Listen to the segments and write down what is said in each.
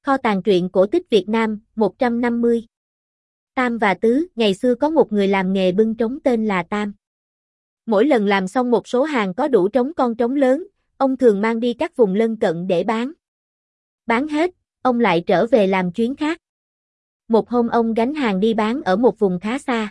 Kho tàng truyện cổ tích Việt Nam, 150. Tam và Tứ, ngày xưa có một người làm nghề bưng trống tên là Tam. Mỗi lần làm xong một số hàng có đủ trống con trống lớn, ông thường mang đi các vùng lân cận để bán. Bán hết, ông lại trở về làm chuyến khác. Một hôm ông gánh hàng đi bán ở một vùng khá xa.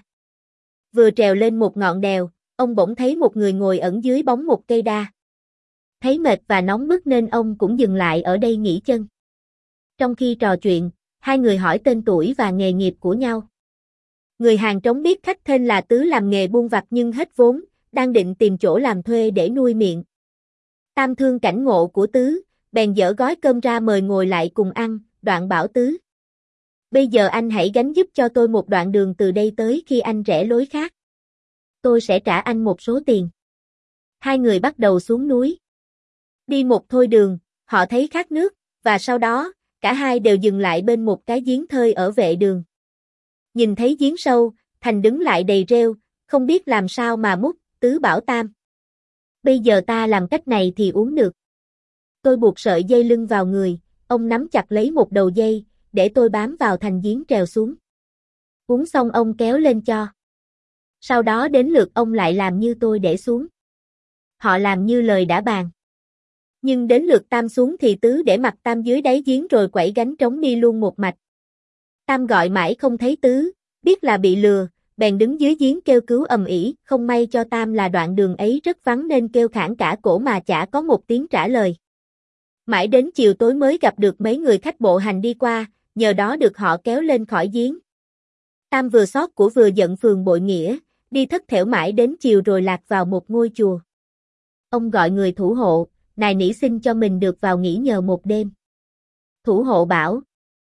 Vừa trèo lên một ngọn đèo, ông bỗng thấy một người ngồi ẩn dưới bóng một cây đa. Thấy mệt và nóng bức nên ông cũng dừng lại ở đây nghỉ chân. Trong khi trò chuyện, hai người hỏi tên tuổi và nghề nghiệp của nhau. Người hàng trống biết khách tên là Tứ làm nghề buôn vặt nhưng hết vốn, đang định tìm chỗ làm thuê để nuôi miệng. Tam thương cảnh ngộ của Tứ, bèn dỡ gói cơm ra mời ngồi lại cùng ăn, đoạn bảo Tứ. Bây giờ anh hãy gánh giúp cho tôi một đoạn đường từ đây tới khi anh rẽ lối khác. Tôi sẽ trả anh một số tiền. Hai người bắt đầu xuống núi. Đi một thôi đường, họ thấy khát nước, và sau đó, cả hai đều dừng lại bên một cái giếng thơi ở vệ đường. Nhìn thấy giếng sâu, Thành đứng lại đầy rêu, không biết làm sao mà múc. Tứ bảo Tam. Bây giờ ta làm cách này thì uống được. Tôi buộc sợi dây lưng vào người, ông nắm chặt lấy một đầu dây, để tôi bám vào thành giếng trèo xuống. Uống xong ông kéo lên cho. Sau đó đến lượt ông lại làm như tôi để xuống. Họ làm như lời đã bàn. Nhưng đến lượt Tam xuống thì Tứ để mặc Tam dưới đáy giếng rồi quẩy gánh trống đi luôn một mạch. Tam gọi mãi không thấy Tứ, biết là bị lừa, bèn đứng dưới giếng kêu cứu ầm ĩ. Không may cho Tam là đoạn đường ấy rất vắng nên kêu khản cả cổ mà chả có một tiếng trả lời. Mãi đến chiều tối mới gặp được mấy người khách bộ hành đi qua, nhờ đó được họ kéo lên khỏi giếng. Tam vừa xót của vừa giận phường bội nghĩa, đi thất thểu mãi đến chiều rồi lạc vào một ngôi chùa. Ông gọi người thủ hộ, nài nỉ xin cho mình được vào nghỉ nhờ một đêm. Thủ hộ bảo,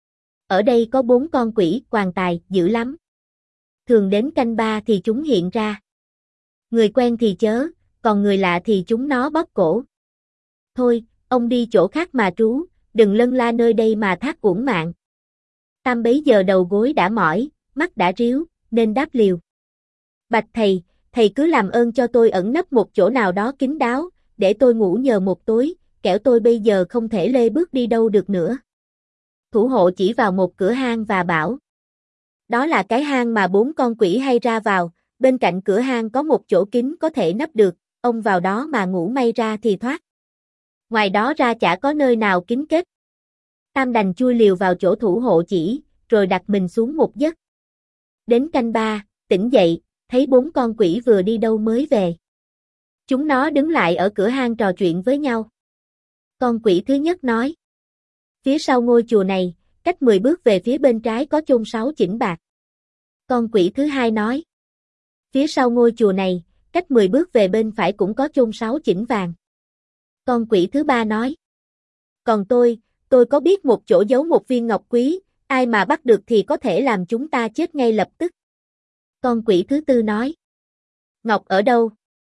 ở đây có 4 con quỷ quàng tài, dữ lắm. Thường đến canh 3 thì chúng hiện ra. Người quen thì chớ, còn người lạ thì chúng nó bóp cổ. Thôi, ông đi chỗ khác mà trú, đừng lân la nơi đây mà thác uổng mạng. Tam bấy giờ đầu gối đã mỏi, mắt đã ríu, nên đáp liều. Bạch thầy, thầy cứ làm ơn cho tôi ẩn nấp một chỗ nào đó kín đáo, để tôi ngủ nhờ một tối, kẻo tôi bây giờ không thể lê bước đi đâu được nữa. Thủ hộ chỉ vào một cửa hang và bảo. Đó là cái hang mà 4 con quỷ hay ra vào, bên cạnh cửa hang có một chỗ kín có thể nấp được, ông vào đó mà ngủ may ra thì thoát. Ngoài đó ra chả có nơi nào kín kết. Tam đành chui liều vào chỗ thủ hộ chỉ, rồi đặt mình xuống một giấc. Đến canh 3, tỉnh dậy, thấy 4 con quỷ vừa đi đâu mới về. Chúng nó đứng lại ở cửa hang trò chuyện với nhau. Con quỷ thứ nhất nói. Phía sau ngôi chùa này, cách 10 bước về phía bên trái có chôn 6 chỉnh bạc. Con quỷ thứ hai nói. Phía sau ngôi chùa này, cách 10 bước về bên phải cũng có chôn 6 chỉnh vàng. Con quỷ thứ ba nói. Còn tôi có biết một chỗ giấu một viên ngọc quý, ai mà bắt được thì có thể làm chúng ta chết ngay lập tức. Con quỷ thứ tư nói. Ngọc ở đâu?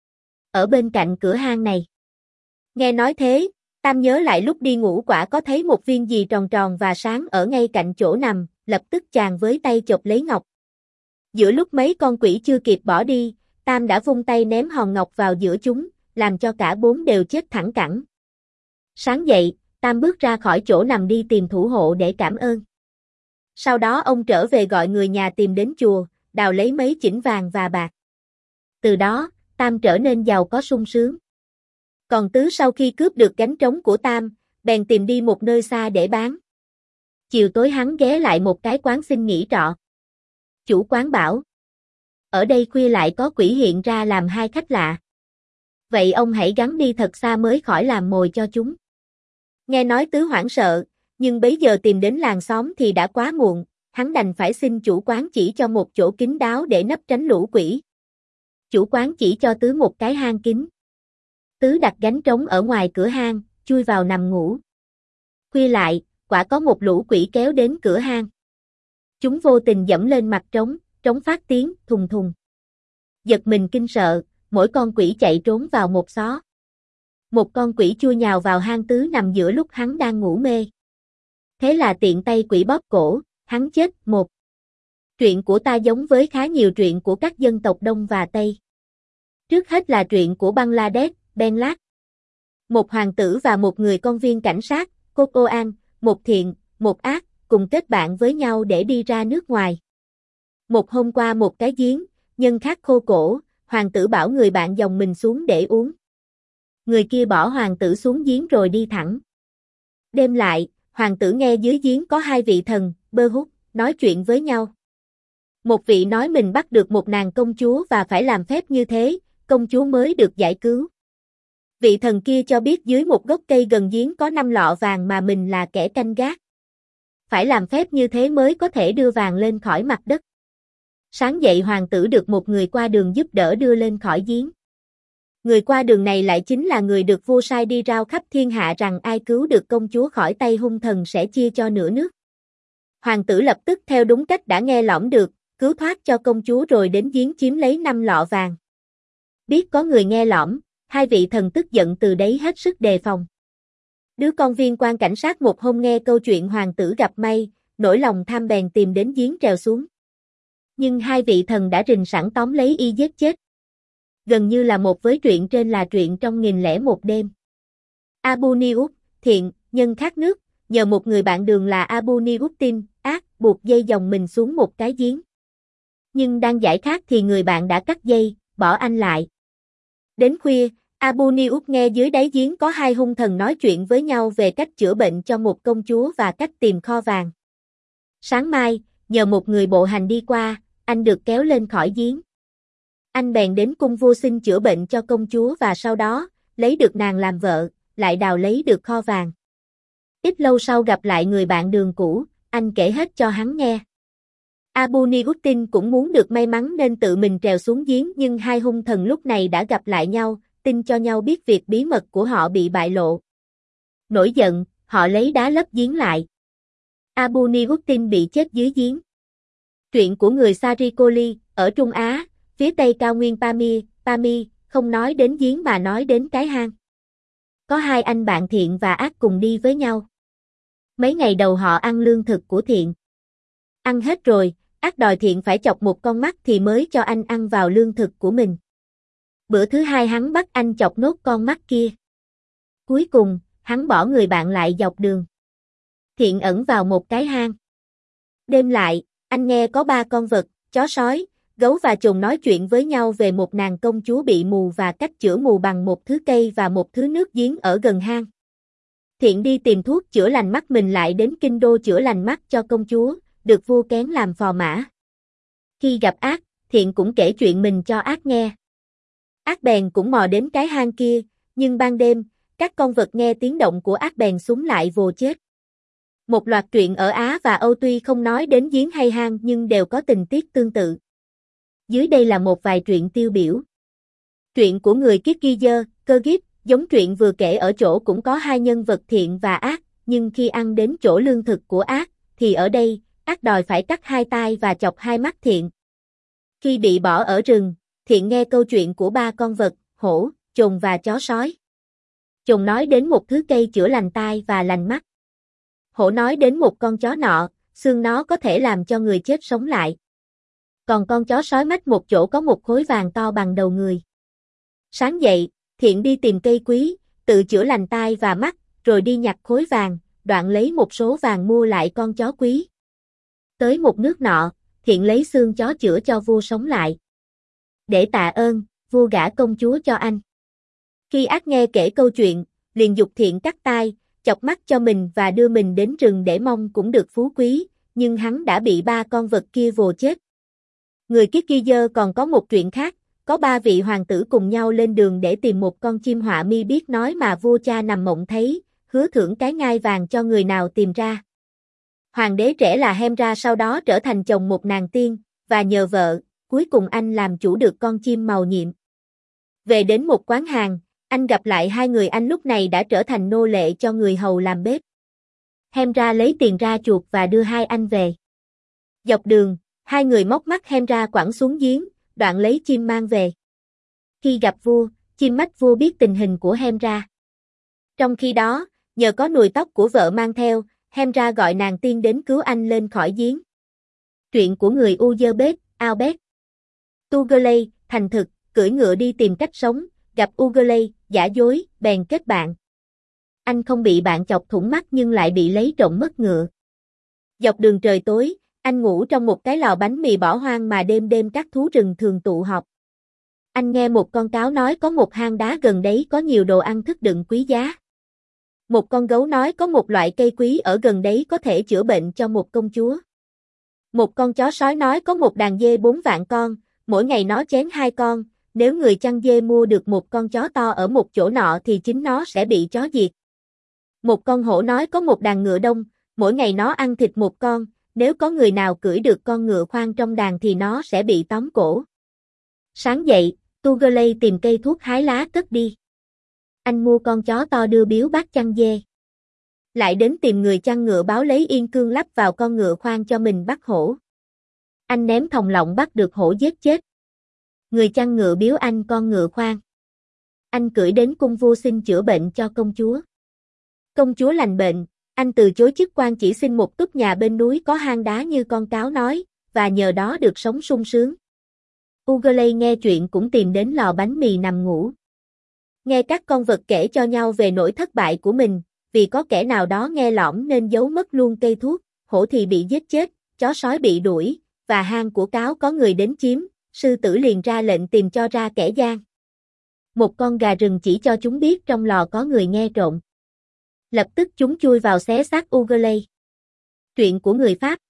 Ở bên cạnh cửa hang này. Nghe nói thế, Tam nhớ lại lúc đi ngủ quả có thấy một viên gì tròn tròn và sáng ở ngay cạnh chỗ nằm, lập tức chàng với tay chộp lấy ngọc. Giữa lúc mấy con quỷ chưa kịp bỏ đi, Tam đã vung tay ném hòn ngọc vào giữa chúng, làm cho cả 4 đều chết thẳng cẳng. Sáng dậy, Tam bước ra khỏi chỗ nằm đi tìm thủ hộ để cảm ơn. Sau đó ông trở về gọi người nhà tìm đến chùa, đào lấy mấy chỉnh vàng và bạc. Từ đó, Tam trở nên giàu có sung sướng. Còn Tứ sau khi cướp được gánh trống của Tam, bèn tìm đi một nơi xa để bán. Chiều tối hắn ghé lại một cái quán xin nghỉ trọ. Chủ quán bảo. Ở đây khuya lại có quỷ hiện ra làm hai khách lạ. Vậy ông hãy gắng đi thật xa mới khỏi làm mồi cho chúng. Nghe nói Tứ hoảng sợ, nhưng bấy giờ tìm đến làng xóm thì đã quá muộn, hắn đành phải xin chủ quán chỉ cho một chỗ kín đáo để nấp tránh lũ quỷ. Chủ quán chỉ cho Tứ một cái hang kín. Tứ đặt gánh trống ở ngoài cửa hang, chui vào nằm ngủ. Khuya lại, quả có một lũ quỷ kéo đến cửa hang. Chúng vô tình dẫm lên mặt trống, trống phát tiếng thùng thùng. Giật mình kinh sợ, mỗi con quỷ chạy trốn vào một xó. Một con quỷ chui nhào vào hang Tứ nằm giữa lúc hắn đang ngủ mê. Thế là tiện tay quỷ bóp cổ, hắn chết một. Truyện của ta giống với khá nhiều truyện của các dân tộc Đông và Tây. Trước hết là truyện của Bangladesh, Benlag. Một hoàng tử và một người công viên cảnh sát, Coco An, một thiện, một ác, cùng kết bạn với nhau để đi ra nước ngoài. Một hôm qua một cái giếng, nhân khát khô cổ, hoàng tử bảo người bạn dòng mình xuống để uống. Người kia bỏ hoàng tử xuống giếng rồi đi thẳng. Đêm lại, hoàng tử nghe dưới giếng có hai vị thần, bơ hút, nói chuyện với nhau. Một vị nói mình bắt được một nàng công chúa và phải làm phép như thế, công chúa mới được giải cứu. Vị thần kia cho biết dưới một gốc cây gần giếng có 5 lọ vàng mà mình là kẻ canh gác. Phải làm phép như thế mới có thể đưa vàng lên khỏi mặt đất. Sáng dậy hoàng tử được một người qua đường giúp đỡ đưa lên khỏi giếng. Người qua đường này lại chính là người được vua sai đi rao khắp thiên hạ rằng ai cứu được công chúa khỏi tay hung thần sẽ chia cho nửa nước. Hoàng tử lập tức theo đúng cách đã nghe lỏm được, cứu thoát cho công chúa rồi đến giếng chiếm lấy 5 lọ vàng. Biết có người nghe lỏm, hai vị thần tức giận từ đấy hết sức đề phòng. Đứa con viên quan cảnh sát một hôm nghe câu chuyện hoàng tử gặp may, nổi lòng tham bèn tìm đến giếng trèo xuống. Nhưng hai vị thần đã rình sẵn tóm lấy y giết chết. Gần như là một với truyện trên là truyện trong 1001 đêm. Abu Niút, thiện, nhân khát nước, nhờ một người bạn đường là Abu Niutin, ác, buộc dây dòng mình xuống một cái giếng. Nhưng đang giải khát thì người bạn đã cắt dây, bỏ anh lại. Đến khuya, Abu Niút nghe dưới đáy giếng có hai hung thần nói chuyện với nhau về cách chữa bệnh cho một công chúa và cách tìm kho vàng. Sáng mai, nhờ một người bộ hành đi qua, anh được kéo lên khỏi giếng. Anh bèn đến cung vua xin chữa bệnh cho công chúa và sau đó, lấy được nàng làm vợ, lại đào lấy được kho vàng. Ít lâu sau gặp lại người bạn đường cũ, anh kể hết cho hắn nghe. Abu Niutin cũng muốn được may mắn nên tự mình trèo xuống giếng nhưng hai hung thần lúc này đã gặp lại nhau, tin cho nhau biết việc bí mật của họ bị bại lộ. Nổi giận, họ lấy đá lấp giếng lại. Abu Niutin bị chết dưới giếng. Truyện của người Sarikoli, ở Trung Á, phía tây cao nguyên Pami, không nói đến giếng mà nói đến cái hang. Có hai anh bạn thiện và ác cùng đi với nhau. Mấy ngày đầu họ ăn lương thực của thiện. Ăn hết rồi, ác đòi thiện phải chọc một con mắt thì mới cho anh ăn vào lương thực của mình. Bữa thứ hai hắn bắt anh chọc nốt con mắt kia. Cuối cùng, hắn bỏ người bạn lại dọc đường. Thiện ẩn vào một cái hang. Đêm lại, anh nghe có 3 con vật, chó sói, gấu và trùng nói chuyện với nhau về một nàng công chúa bị mù và cách chữa mù bằng một thứ cây và một thứ nước giếng ở gần hang. Thiện đi tìm thuốc chữa lành mắt mình lại đến kinh đô chữa lành mắt cho công chúa, được vua kén làm phò mã. Khi gặp ác, Thiện cũng kể chuyện mình cho ác nghe. Ác bèn cũng mò đến cái hang kia, nhưng ban đêm, các con vật nghe tiếng động của ác bèn súng lại vồ chết. Một loạt truyện ở Á và Âu tuy không nói đến giếng hay hang nhưng đều có tình tiết tương tự. Dưới đây là một vài truyện tiêu biểu. Truyện của người Kirgiz, Kyrgyz, giống truyện vừa kể ở chỗ cũng có hai nhân vật thiện và ác, nhưng khi ăn đến chỗ lương thực của ác, thì ở đây, ác đòi phải cắt hai tai và chọc hai mắt thiện. Khi bị bỏ ở rừng, thiện nghe câu chuyện của 3 con vật, hổ, trùng và chó sói. Trùng nói đến một thứ cây chữa lành tai và lành mắt. Hổ nói đến một con chó nọ, xương nó có thể làm cho người chết sống lại. Còn con chó sói mách một chỗ có một khối vàng to bằng đầu người. Sáng dậy, Thiện đi tìm cây quý, tự chữa lành tai và mắt, rồi đi nhặt khối vàng, đoạn lấy một số vàng mua lại con chó quý. Tới một nước nọ, Thiện lấy xương chó chữa cho vua sống lại. Để tạ ơn, vua gả công chúa cho anh. Khi ác nghe kể câu chuyện, liền giục Thiện cắt tai, chọc mắt cho mình và đưa mình đến rừng để mong cũng được phú quý, nhưng hắn đã bị 3 con vật kia vồ chết. Người Kirgiz còn có một chuyện khác, có 3 vị hoàng tử cùng nhau lên đường để tìm một con chim họa mi biết nói mà vua cha nằm mộng thấy, hứa thưởng cái ngai vàng cho người nào tìm ra. Hoàng đế trẻ là Hemra sau đó trở thành chồng một nàng tiên, và nhờ vợ, cuối cùng anh làm chủ được con chim màu nhiệm. Về đến một quán hàng, anh gặp lại hai người anh lúc này đã trở thành nô lệ cho người hầu làm bếp. Hemra lấy tiền ra chuộc và đưa hai anh về. Dọc đường, hai người móc mắt Hemra quẳng xuống giếng, đoạn lấy chim mang về. Khi gặp vua, chim mách vua biết tình hình của Hemra. Trong khi đó, nhờ có nùi tóc của vợ mang theo, Hemra gọi nàng tiên đến cứu anh lên khỏi giếng. Truyện của người Uzbek, Albert. Tugalay, thành thực, cưỡi ngựa đi tìm cách sống, gặp Ugalay, giả dối, bèn kết bạn. Anh không bị bạn chọc thủng mắt nhưng lại bị lấy trộm mất ngựa. Dọc đường trời tối, anh ngủ trong một cái lò bánh mì bỏ hoang mà đêm đêm các thú rừng thường tụ họp. Anh nghe một con cáo nói có một hang đá gần đấy có nhiều đồ ăn thức đựng quý giá. Một con gấu nói có một loại cây quý ở gần đấy có thể chữa bệnh cho một công chúa. Một con chó sói nói có một đàn dê 4 vạn con, mỗi ngày nó chén 2 con, nếu người chăn dê mua được một con chó to ở một chỗ nọ thì chính nó sẽ bị chó diệt. Một con hổ nói có một đàn ngựa đông, mỗi ngày nó ăn thịt một con, nếu có người nào cưỡi được con ngựa khoan trong đàn thì nó sẽ bị tóm cổ. Sáng dậy, Tugalay tìm cây thuốc hái lá cất đi. Anh mua con chó to đưa biếu bác chăn dê. Lại đến tìm người chăn ngựa báo lấy yên cương lắp vào con ngựa khoan cho mình bắt hổ. Anh ném thòng lọng bắt được hổ giết chết. Người chăn ngựa biếu anh con ngựa khoan. Anh cưỡi đến cung vua xin chữa bệnh cho công chúa. Công chúa lành bệnh, anh từ chối chức quan chỉ xin một túp nhà bên núi có hang đá như con cáo nói, và nhờ đó được sống sung sướng. Tugalay nghe chuyện cũng tìm đến lò bánh mì nằm ngủ. Nghe các con vật kể cho nhau về nỗi thất bại của mình, vì có kẻ nào đó nghe lỏm nên giấu mất luôn cây thuốc, hổ thì bị giết chết, chó sói bị đuổi, và hang của cáo có người đến chiếm, sư tử liền ra lệnh tìm cho ra kẻ gian. Một con gà rừng chỉ cho chúng biết trong lò có người nghe trộm. Lập tức chúng chui vào xé xác Tugalay. Chuyện của người Pháp.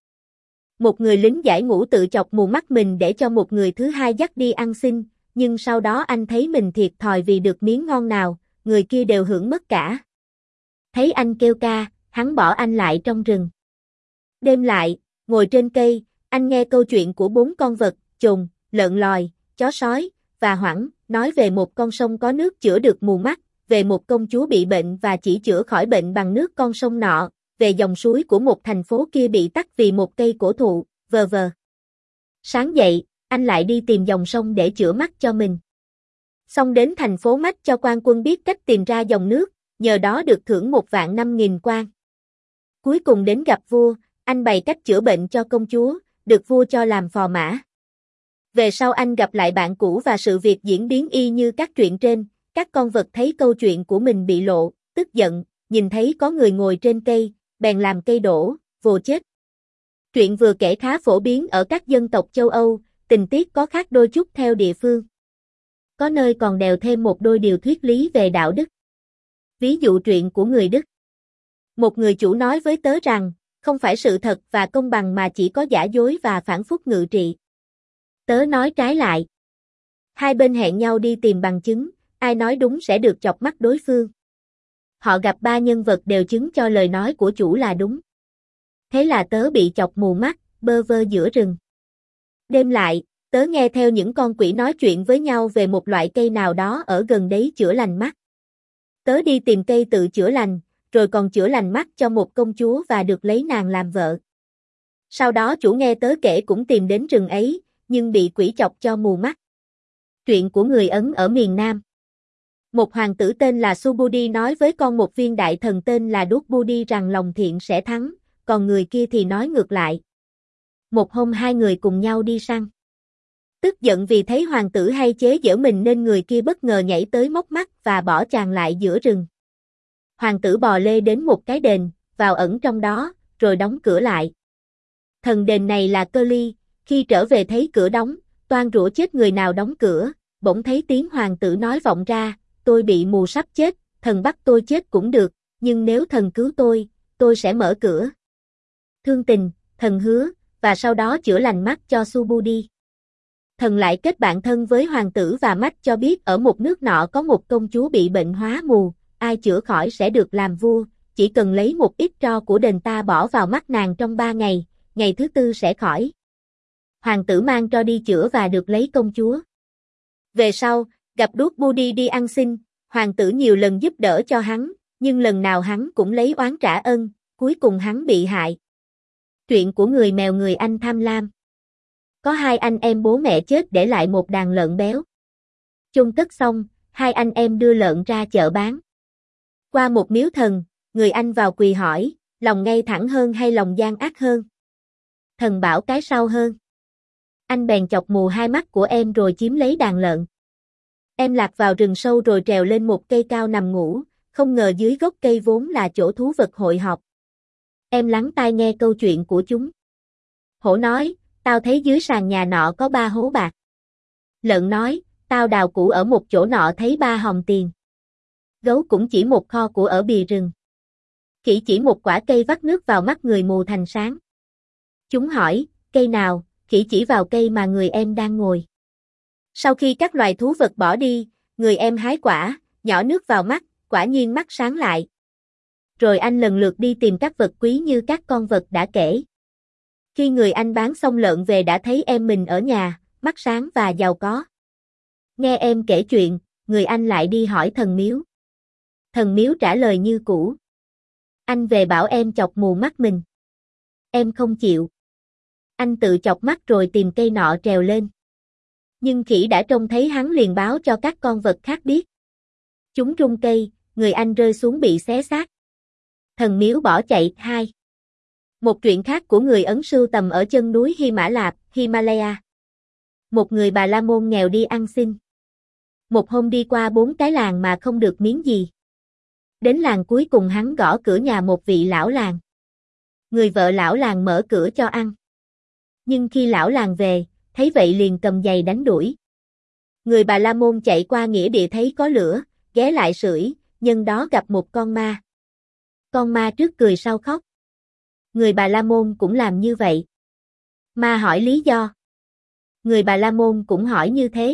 Một người lính giải ngũ tự chọc mù mắt mình để cho một người thứ hai dắt đi ăn xin, nhưng sau đó anh thấy mình thiệt thòi vì được miếng ngon nào, người kia đều hưởng mất cả. Thấy anh kêu ca, hắn bỏ anh lại trong rừng. Đêm lại, ngồi trên cây, anh nghe câu chuyện của 4 con vật, chồn, lợn lòi, chó sói, và hoảng, nói về một con sông có nước chữa được mù mắt, về một công chúa bị bệnh và chỉ chữa khỏi bệnh bằng nước con sông nọ, về dòng suối của một thành phố kia bị tắc vì một cây cổ thụ, v.v. Sáng dậy, anh lại đi tìm dòng sông để chữa mắt cho mình. Xong đến thành phố Mách cho quan quân biết cách tìm ra dòng nước, nhờ đó được thưởng 1.500.000 quan. Cuối cùng đến gặp vua, anh bày cách chữa bệnh cho công chúa, được vua cho làm phò mã. Về sau anh gặp lại bạn cũ và sự việc diễn biến y như các chuyện trên, các con vật thấy câu chuyện của mình bị lộ, tức giận, nhìn thấy có người ngồi trên cây, bèn làm cây đổ, vồ chết. Chuyện vừa kể khá phổ biến ở các dân tộc châu Âu, tình tiết có khác đôi chút theo địa phương. Có nơi còn đèo thêm một đôi điều thuyết lý về đạo đức. Ví dụ truyện của người Đức. Một người chủ nói với tớ rằng, không phải sự thật và công bằng mà chỉ có giả dối và phản phúc ngự trị. Tớ nói trái lại. Hai bên hẹn nhau đi tìm bằng chứng, ai nói đúng sẽ được chọc mắt đối phương. Họ gặp 3 nhân vật đều chứng cho lời nói của chủ là đúng. Thế là tớ bị chọc mù mắt, bơ vơ giữa rừng. Đêm lại, tớ nghe theo những con quỷ nói chuyện với nhau về một loại cây nào đó ở gần đấy chữa lành mắt. Tớ đi tìm cây tự chữa lành, rồi còn chữa lành mắt cho một công chúa và được lấy nàng làm vợ. Sau đó chủ nghe tớ kể cũng tìm đến rừng ấy, nhưng bị quỷ chọc cho mù mắt. Chuyện của người Ấn ở miền Nam. Một hoàng tử tên là Subudi nói với con một viên đại thần tên là Dukbudi rằng lòng thiện sẽ thắng, còn người kia thì nói ngược lại. Một hôm hai người cùng nhau đi săn. Tức giận vì thấy hoàng tử hay chế giễu mình nên người kia bất ngờ nhảy tới móc mắt và bỏ chàng lại giữa rừng. Hoàng tử bò lê đến một cái đền, vào ẩn trong đó, rồi đóng cửa lại. Thần đền này là Cơ Ly, khi trở về thấy cửa đóng, toan rủa chết người nào đóng cửa, bỗng thấy tiếng hoàng tử nói vọng ra, tôi bị mù sắp chết, thần bắt tôi chết cũng được, nhưng nếu thần cứu tôi sẽ mở cửa. Thương tình, thần hứa, và sau đó chữa lành mắt cho Subudi. Thần lại kết bạn thân với hoàng tử và mắt cho biết ở một nước nọ có một công chúa bị bệnh hóa mù, ai chữa khỏi sẽ được làm vua, chỉ cần lấy một ít tro của đền ta bỏ vào mắt nàng trong 3 ngày, ngày thứ 4 sẽ khỏi. Hoàng tử mang tro đi chữa và được lấy công chúa. Về sau, gặp Dukbudi đi ăn xin, hoàng tử nhiều lần giúp đỡ cho hắn, nhưng lần nào hắn cũng lấy oán trả ân, cuối cùng hắn bị hại. Chuyện của người mèo người Anh tham lam. Có 2 anh em bố mẹ chết để lại một đàn lợn béo. Chôn cất xong, 2 anh em đưa lợn ra chợ bán. Qua một miếu thần, người anh vào quỳ hỏi, lòng ngay thẳng hơn hay lòng gian ác hơn? Thần bảo cái sau hơn. Anh bèn chọc mù 2 mắt của em rồi chiếm lấy đàn lợn. Em lạc vào rừng sâu rồi trèo lên một cây cao nằm ngủ, không ngờ dưới gốc cây vốn là chỗ thú vật hội họp. Em lắng tai nghe câu chuyện của chúng. Hổ nói, tao thấy dưới sàn nhà nọ có 3 hố bạc. Lợn nói, tao đào củ ở một chỗ nọ thấy 3 hòm tiền. Gấu cũng chỉ một kho của ở bìa rừng. Khỉ chỉ một quả cây vắt nước vào mắt người mù thành sáng. Chúng hỏi, cây nào? Khỉ chỉ vào cây mà người em đang ngồi. Sau khi các loài thú vật bỏ đi, người em hái quả, nhỏ nước vào mắt, quả nhiên mắt sáng lại. Rồi anh lần lượt đi tìm các vật quý như các con vật đã kể. Khi người anh bán xong lợn về đã thấy em mình ở nhà, mắt sáng và giàu có. Nghe em kể chuyện, người anh lại đi hỏi thần miếu. Thần miếu trả lời như cũ. Anh về bảo em chọc mù mắt mình. Em không chịu. Anh tự chọc mắt rồi tìm cây nọ trèo lên. Nhưng khỉ đã trông thấy hắn liền báo cho các con vật khác biết. Chúng rung cây, người anh rơi xuống bị xé xác. Thần miếu bỏ chạy. 2. Một truyện khác của người Ấn sưu tầm ở chân núi Hy Mã Lạp, Himalaya. Một người Bà La Môn nghèo đi ăn xin. Một hôm đi qua 4 cái làng mà không được miếng gì. Đến làng cuối cùng hắn gõ cửa nhà một vị lão làng. Người vợ lão làng mở cửa cho ăn. Nhưng khi lão làng về, thấy vậy liền cầm giày đánh đuổi. Người Bà La Môn chạy qua nghĩa địa thấy có lửa, ghé lại sưởi, nhân đó gặp một con ma. Con ma trước cười sau khóc. Người Bà La Môn cũng làm như vậy. Ma hỏi lý do. Người Bà La Môn cũng hỏi như thế.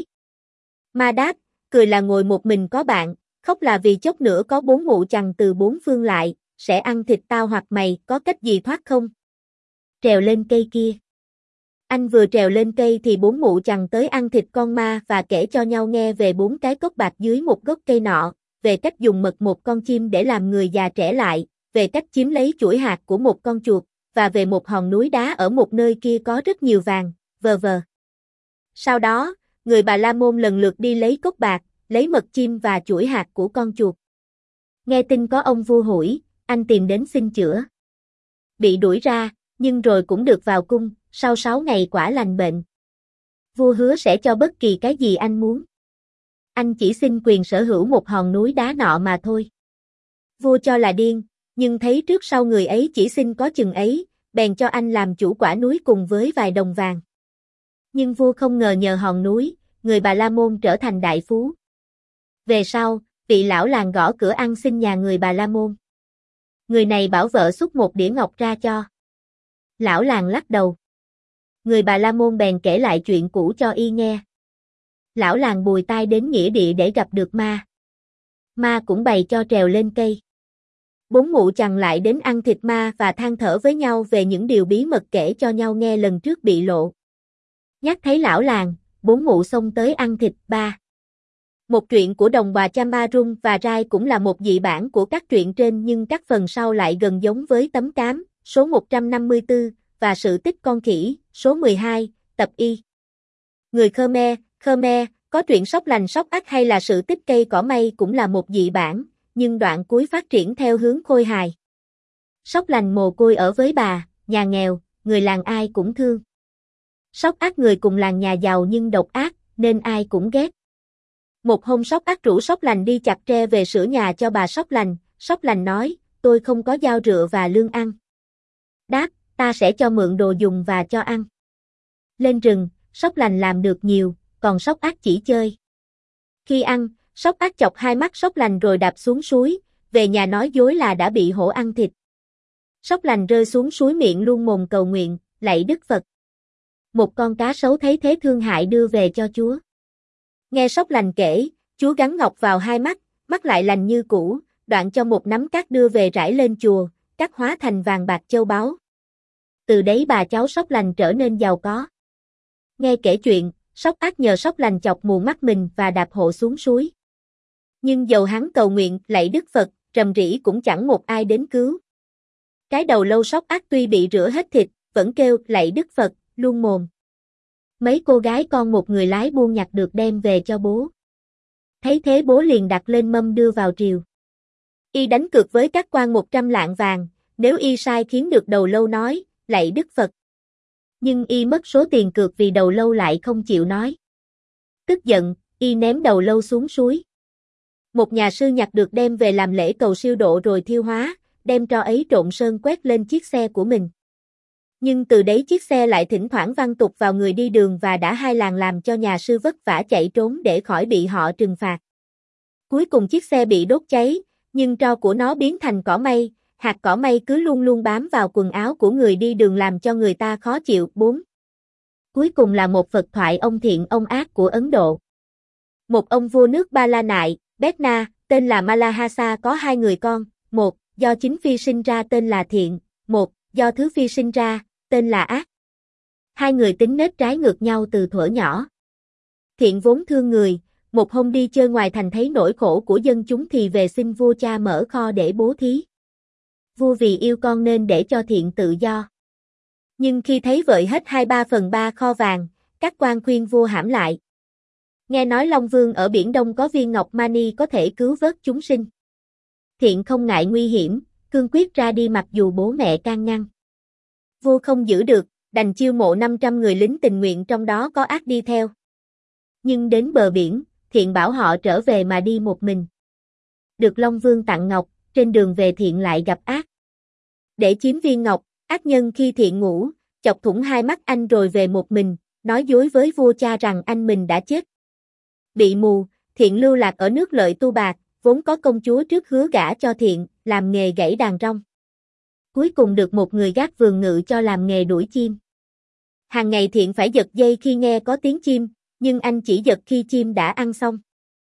Ma đáp, cười là ngồi một mình có bạn, khóc là vì chốc nữa có 4 mụ chằn từ 4 phương lại, sẽ ăn thịt tao hoặc mày, có cách gì thoát không? Trèo lên cây kia. Anh vừa trèo lên cây thì 4 mụ chằn tới ăn thịt con ma và kể cho nhau nghe về 4 cái cốc bạc dưới một gốc cây nọ, về cách dùng mật một con chim để làm người già trẻ lại, về cách chiếm lấy chuỗi hạt của một con chuột, và về một hòn núi đá ở một nơi kia có rất nhiều vàng, v.v. Sau đó, người Bà La Môn lần lượt đi lấy cốc bạc, lấy mật chim và chuỗi hạt của con chuột. Nghe tin có ông vua hủi, anh tìm đến xin chữa. Bị đuổi ra, nhưng rồi cũng được vào cung, sau 6 ngày quả lành bệnh. Vua hứa sẽ cho bất kỳ cái gì anh muốn. Anh chỉ xin quyền sở hữu một hòn núi đá nọ mà thôi. Vua cho là điên, nhưng thấy trước sau người ấy chỉ xin có chừng ấy, bèn cho anh làm chủ quả núi cùng với vài đồng vàng. Nhưng vua không ngờ nhờ hòn núi, người Bà La Môn trở thành đại phú. Về sau, vị lão làng gõ cửa ăn xin nhà người Bà La Môn. Người này bảo vợ xúc một đĩa ngọc ra cho. Lão làng lắc đầu. Người Bà La Môn bèn kể lại chuyện cũ cho y nghe. Lão làng bùi tai đến nghĩa địa để gặp được ma. Ma cũng bày cho trèo lên cây. 4 mụ chằn lại đến ăn thịt ma và than thở với nhau về những điều bí mật kể cho nhau nghe lần trước bị lộ. Nhắc thấy lão làng, 4 mụ xông tới ăn thịt. 3. Một truyện của đồng bào Chambarung và Rai cũng là một dị bản của các truyện trên nhưng các phần sau lại gần giống với Tấm Cám, số 154, và Sự tích con khỉ, số 12, tập Y. Người Khmer, có truyện Sóc Lành Sóc Ác hay là Sự tích cây cỏ mây cũng là một dị bản, nhưng đoạn cuối phát triển theo hướng khôi hài. Sóc Lành mồ côi ở với bà, nhà nghèo, người làng ai cũng thương. Sóc Ác người cùng làng nhà giàu nhưng độc ác, nên ai cũng ghét. Một hôm Sóc Ác rủ Sóc Lành đi chặt tre về sửa nhà cho bà Sóc Lành nói, tôi không có dao rựa và lương ăn. Đáp, ta sẽ cho mượn đồ dùng và cho ăn. Lên rừng, Sóc Lành làm được nhiều, còn Sóc Ác chỉ chơi. Khi ăn, Sóc Ác chọc hai mắt Sóc Lành rồi đạp xuống suối, về nhà nói dối là đã bị hổ ăn thịt. Sóc Lành rơi xuống suối miệng luôn mồm cầu nguyện, lạy Đức Phật. Một con cá sấu thấy thế thương hại đưa về cho Chúa. Nghe Sóc Lành kể, Chúa gắn ngọc vào hai mắt, mắt lại lành như cũ, đoạn cho một nắm cát đưa về rải lên chùa, cát hóa thành vàng bạc châu báu. Từ đấy bà cháu Sóc Lành trở nên giàu có. Nghe kể chuyện, Sóc Ác nhờ Sóc Lành chọc mù mắt mình và đạp hộ xuống suối. Nhưng dầu hắn cầu nguyện, lạy Đức Phật, rầm rĩ cũng chẳng một ai đến cứu. Cái đầu lâu Sóc Ác tuy bị rửa hết thịt, vẫn kêu, lạy Đức Phật, luôn mồm. Mấy cô gái con một người lái buôn nhặt được đem về cho bố. Thấy thế bố liền đặt lên mâm đưa vào triều. Y đánh cược với các quan 100 lạng vàng, nếu y sai khiến được đầu lâu nói, lạy Đức Phật. Nhưng y mất số tiền cược vì đầu lâu lại không chịu nói. Tức giận, y ném đầu lâu xuống suối. Một nhà sư nhặt được đem về làm lễ cầu siêu độ rồi thiêu hóa, đem tro ấy trộn sơn quét lên chiếc xe của mình. Nhưng từ đấy chiếc xe lại thỉnh thoảng văng tục vào người đi đường và đã 2 lần làm cho nhà sư vất vả chạy trốn để khỏi bị họ trừng phạt. Cuối cùng chiếc xe bị đốt cháy, nhưng tro của nó biến thành cỏ mây, hạt cỏ mây cứ luôn luôn bám vào quần áo của người đi đường làm cho người ta khó chịu. 4. Cuối cùng là một Phật thoại ông thiện ông ác của Ấn Độ. Một ông vua nước Ba La Nại, Bedna, tên là Malahasa có 2 người con, một do chính phi sinh ra tên là Thiện, một do thứ phi sinh ra, tên là Ác. 2 người tính nết trái ngược nhau từ thuở nhỏ. Thiện vốn thương người, một hôm đi chơi ngoài thành thấy nỗi khổ của dân chúng thì về xin vua cha mở kho để bố thí. Vua vì yêu con nên để cho Thiện tự do. Nhưng khi thấy vợi hết 2/3 kho vàng, các quan khuyên vua hãm lại. Nghe nói Long Vương ở Biển Đông có viên ngọc mani có thể cứu vớt chúng sinh. Thiện không ngại nguy hiểm, cương quyết ra đi mặc dù bố mẹ can ngăn. Vua không giữ được, đành chiêu mộ 500 người lính tình nguyện trong đó có Ác đi theo. Nhưng đến bờ biển, Thiện bảo họ trở về mà đi một mình. Được Long Vương tặng ngọc, trên đường về Thiện lại gặp Ác. Để chiếm viên ngọc, Ác nhân khi Thiện ngủ, chọc thủng 2 mắt anh rồi về một mình, nói dối với vua cha rằng anh mình đã chết. Bị mù, Thiện lưu lạc ở nước Lợi Tu Bạc, vốn có công chúa trước hứa gả cho Thiện, làm nghề gãy đàn rong. Cuối cùng được một người gác vườn ngự cho làm nghề đuổi chim. Hàng ngày Thiện phải giật dây khi nghe có tiếng chim, nhưng anh chỉ giật khi chim đã ăn xong.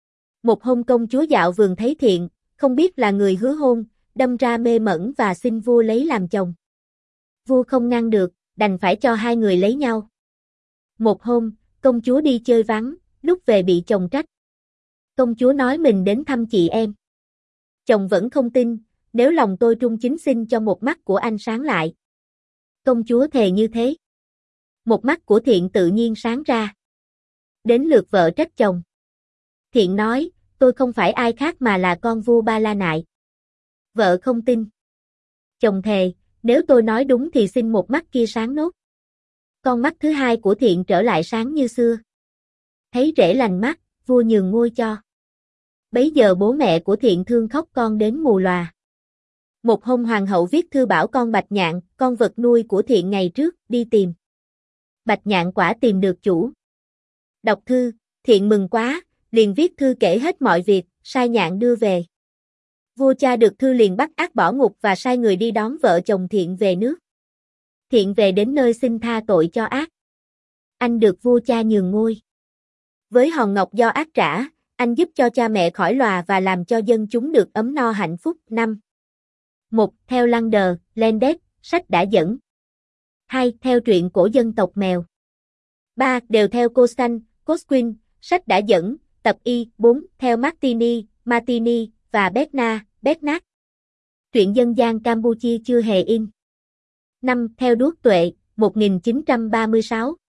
Một hôm công chúa dạo vườn thấy Thiện, không biết là người hứa hôn, đâm ra mê mẩn và xin vua lấy làm chồng. Vua không ngăn được, đành phải cho 2 người lấy nhau. Một hôm, công chúa đi chơi vắng, lúc về bị chồng trách. Công chúa nói mình đến thăm chị em. Chồng vẫn không tin, nếu lòng tôi trung chính xin cho một mắt của anh sáng lại. Công chúa thề như thế. Một mắt của Thiện tự nhiên sáng ra. Đến lượt vợ trách chồng. Thiện nói, tôi không phải ai khác mà là con vua Ba La Nại. Vợ không tin. Chồng thề, nếu tôi nói đúng thì xin một mắt kia sáng nốt. Con mắt thứ 2 của Thiện trở lại sáng như xưa. Thấy rể lành mắt, vua nhường ngôi cho. Bấy giờ bố mẹ của Thiện thương khóc con đến mù lòa. Một hôm hoàng hậu viết thư bảo con Bạch Nhạn, con vật nuôi của Thiện ngày trước, đi tìm. Bạch Nhạn quả tìm được chủ. Đọc thư, Thiện mừng quá, liền viết thư kể hết mọi việc, sai Nhạn đưa về. Vua cha được thư liền bắt Ác bỏ ngục và sai người đi đón vợ chồng Thiện về nước. Thiện về đến nơi xin tha tội cho Ác. Anh được vua cha nhường ngôi. Với hòn ngọc do Ác trả, anh giúp cho cha mẹ khỏi lòa và làm cho dân chúng được ấm no hạnh phúc. 5. 1. Theo Lander, Landet, sách đã dẫn. 2. Theo truyện cổ dân tộc mèo. 3. Đều theo Costan, Cosquin, sách đã dẫn, tập Y. 4. Theo Martini, Martini, và Bedna, Bednat. Truyện dân gian Campuchia chưa hề in. 5. Theo Đuốc Tuệ, 1936.